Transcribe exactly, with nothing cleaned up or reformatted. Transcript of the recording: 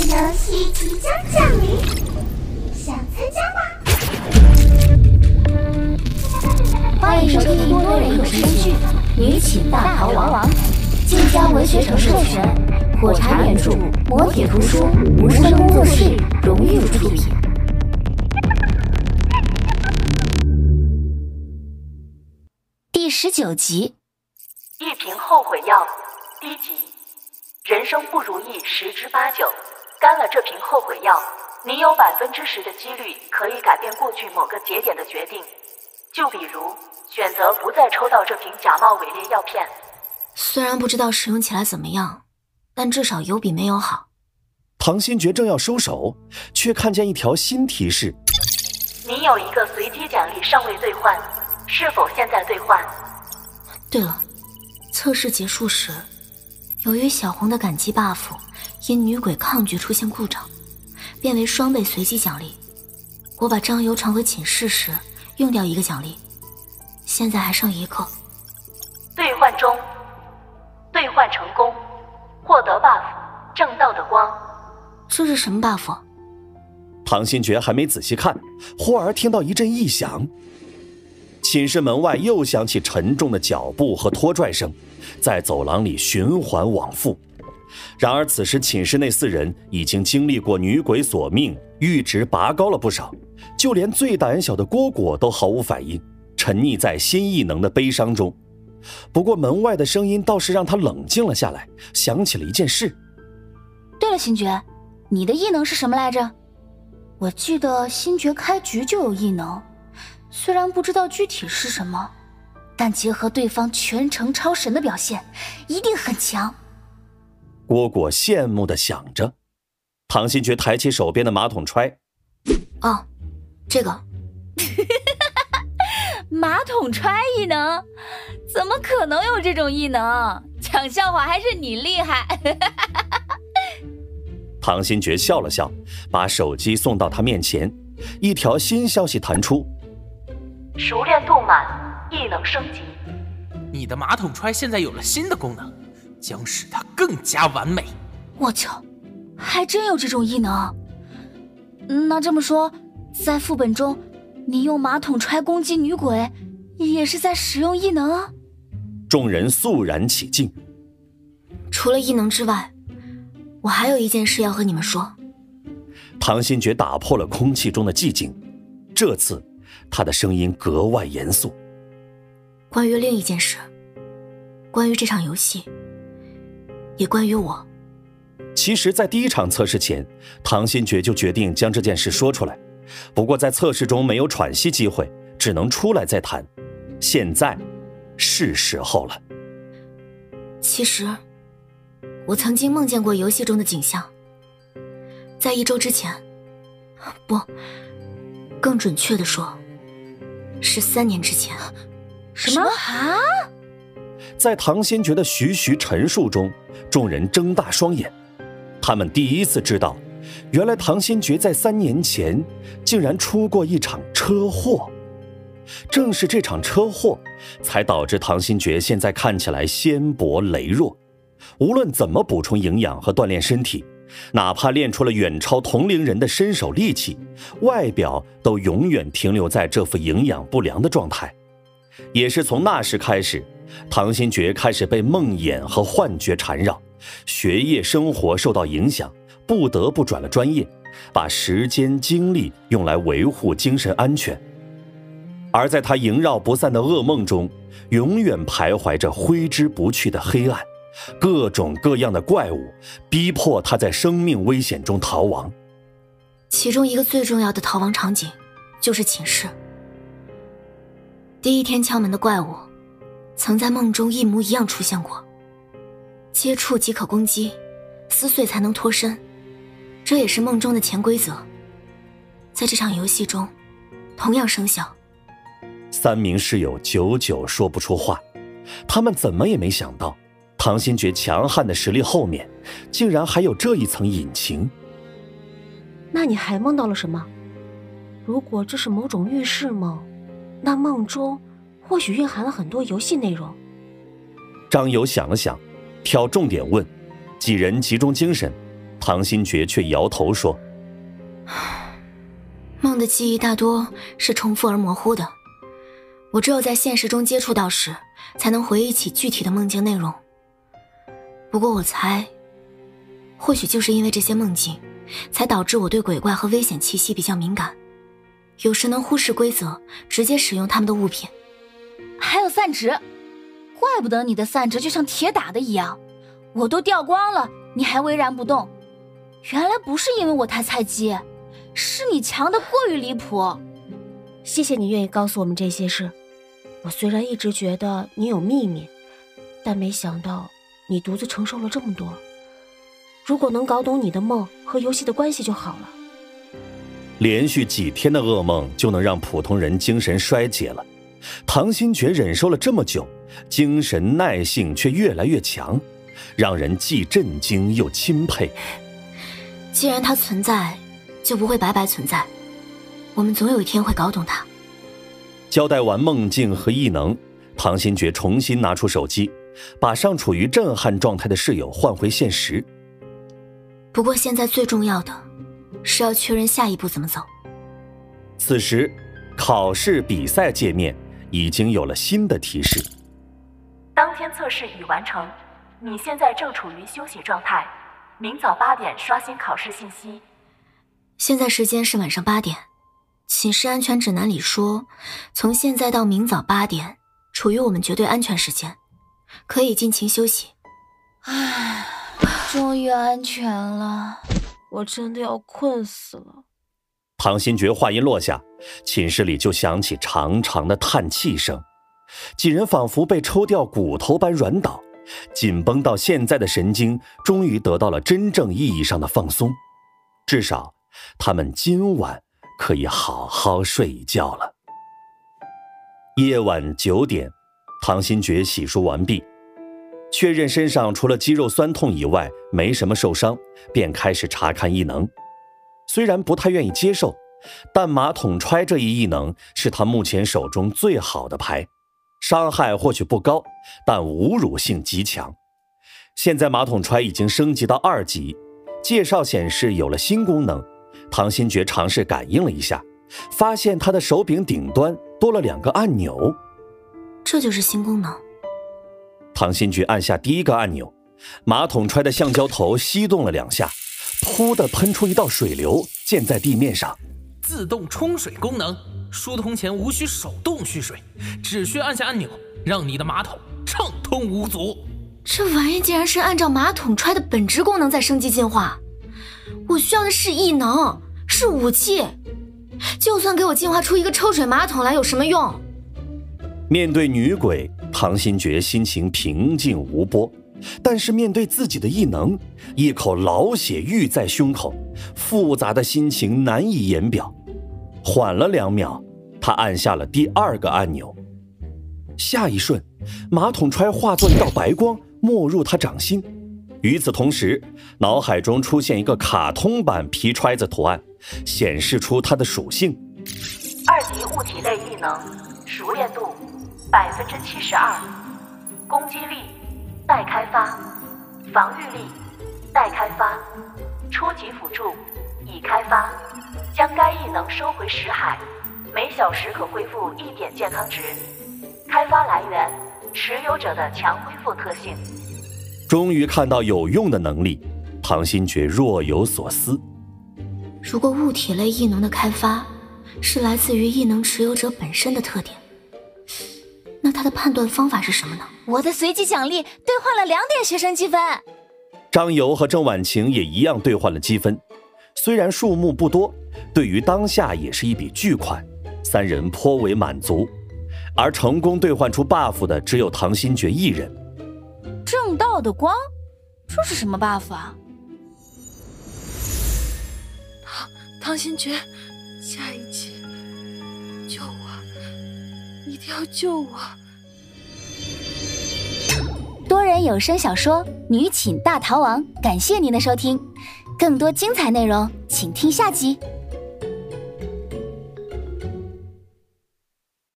游戏即将降临，想参加吗？ 欢迎收听多人有声剧《女寝大逃亡》，晋江文学城授权，火柴原著，磨铁图书，无声工作室荣誉出品。第十九集， 一瓶后悔药，低级。人生不如意十之八九，干了这瓶后悔药，你有百分之十的几率可以改变过去某个节点的决定。就比如选择不再抽到这瓶假冒伪劣药片。 虽然不知道使用起来怎么样，但至少有比没有好。 唐新觉正要收手，却看见一条新提示： 你有一个随机奖励尚未兑换，是否现在兑换？ 对了，测试结束时，由于小红的感激 buff 因女鬼抗拒出现故障，变为双倍随机奖励。我把张游传回寝室时用掉一个奖励，现在还剩一个。 兑换中，兑换成功，获得 buff 正道的光。 这是什么 buff？ 唐新觉还没仔细看，忽而听到一阵异响。寝室门外又响起沉重的脚步和拖拽声，在走廊里循环往复。然而此时寝室内四人已经经历过女鬼索命，阈值拔高了不少，就连最胆小的蝈蝈都毫无反应，沉溺在新异能的悲伤中。不过门外的声音倒是让他冷静了下来，想起了一件事。 对了，星爵，你的异能是什么来着？我记得星爵开局就有异能，虽然不知道具体是什么，但结合对方全程超神的表现，一定很强。 蝈蝈羡慕地想着。唐新觉抬起手边的马桶揣。 哦，这个马桶揣异能？怎么可能有这种异能？讲笑话还是你厉害。 唐新觉笑了笑，把手机送到他面前，一条新消息弹出： 熟练度满，异能升级。 你的马桶揣现在有了新的功能，将使它更加完美。 我操，还真有这种异能。那这么说，在副本中你用马桶揣攻击女鬼也是在使用异能啊？ 众人肃然起敬。 除了异能之外，我还有一件事要和你们说。 唐新觉打破了空气中的寂静，这次他的声音格外严肃。 关于另一件事，关于这场游戏，也关于我。 其实在第一场测试前，唐新觉就决定将这件事说出来，不过在测试中没有喘息机会，只能出来再谈。现在是时候了。 其实我曾经梦见过游戏中的景象，在一周之前，不，更准确地说是三年之前。 什么啊？ 在唐新觉的徐徐陈述中，众人睁大双眼，他们第一次知道，原来唐新觉在三年前竟然出过一场车祸。正是这场车祸，才导致唐新觉现在看起来纤薄羸弱。无论怎么补充营养和锻炼身体，哪怕练出了远超同龄人的身手力气，外表都永远停留在这副营养不良的状态。也是从那时开始，唐新觉开始被梦魇和幻觉缠绕，学业生活受到影响，不得不转了专业，把时间精力用来维护精神安全。而在他萦绕不散的噩梦中，永远徘徊着挥之不去的黑暗，各种各样的怪物逼迫他在生命危险中逃亡。 其中一个最重要的逃亡场景就是寝室。第一天敲门的怪物曾在梦中一模一样出现过，接触即可攻击，撕碎才能脱身，这也是梦中的潜规则，在这场游戏中同样生效。 三名室友久久说不出话，他们怎么也没想到，唐新觉强悍的实力后面竟然还有这一层隐情。 那你还梦到了什么？如果这是某种预示梦，那梦中或许蕴含了很多游戏内容。 张友想了想，挑重点问，几人集中精神， 唐新觉却摇头说： 梦的记忆大多是重复而模糊的，我只有在现实中接触到时，才能回忆起具体的梦境内容。不过我猜，或许就是因为这些梦境，才导致我对鬼怪和危险气息比较敏感，有时能忽视规则，直接使用他们的物品。 还有散值，怪不得你的散值就像铁打的一样，我都掉光了，你还巍然不动。原来不是因为我太菜鸡，是你强得过于离谱。 谢谢你愿意告诉我们这些事。我虽然一直觉得你有秘密，但没想到你独自承受了这么多。如果能搞懂你的梦和游戏的关系就好了。 连续几天的噩梦就能让普通人精神衰竭了，唐新觉忍受了这么久，精神耐性却越来越强，让人既震惊又钦佩。 既然它存在，就不会白白存在，我们总有一天会搞懂它。 交代完梦境和异能，唐新觉重新拿出手机，把尚处于震撼状态的室友唤回现实。 不过现在最重要的是要确认下一步怎么走。 此时考试比赛界面已经有了新的提示， 当天测试已完成，你现在正处于休息状态，明早八点刷新考试信息。 现在时间是晚上八点，寝室安全指南里说，从现在到明早八点处于我们绝对安全时间，可以尽情休息。 唉，终于安全了， 我真的要困死了。 唐新觉话音落下，寝室里就响起长长的叹气声，几人仿佛被抽掉骨头般软倒，紧绷到现在的神经终于得到了真正意义上的放松，至少他们今晚可以好好睡一觉了。夜晚九点，唐新觉洗漱完毕，确认身上除了肌肉酸痛以外没什么受伤，便开始查看异能。虽然不太愿意接受，但马桶揣这一异能是他目前手中最好的牌，伤害或许不高，但侮辱性极强。现在马桶揣已经升级到二级，介绍显示有了新功能。唐新觉尝试感应了一下，发现他的手柄顶端多了两个按钮。 这就是新功能。 唐新觉按下第一个按钮，马桶揣的橡胶头吸动了两下，噗地喷出一道水流，溅在地面上。 自动冲水功能，疏通前无需手动蓄水，只需按下按钮，让你的马桶畅通无阻。 这玩意竟然是按照马桶揣的本质功能在升级进化。我需要的是异能，是武器，就算给我进化出一个抽水马桶来有什么用？ 面对女鬼，唐新觉心情平静无波，但是面对自己的异能，一口老血郁在胸口，复杂的心情难以言表。缓了两秒，他按下了第二个按钮，下一瞬，马桶揣化作一道白光，没入他掌心。与此同时，脑海中出现一个卡通版皮揣子图案，显示出它的属性。 二级物体类异能，熟练度百分之七十二，攻击力待开发，防御力待开发，初级辅助已开发。将该异能收回识海，每小时可恢复一点健康值。开发来源：持有者的强恢复特性。 终于看到有用的能力，唐新觉若有所思。 如果物体类异能的开发是来自于异能持有者本身的特点，那他的判断方法是什么呢？ 我的随机奖励兑换了两点学生积分。 张游和郑婉晴也一样兑换了积分，虽然数目不多，对于当下也是一笔巨款，三人颇为满足。而成功兑换出 buff 的只有唐新觉一人。 正道的光，这是什么 buff 啊？ 唐唐新觉，下一集救我，一定要救我！ 多人有声小说《女寝大逃亡》，感谢您的收听，更多精彩内容请听下集。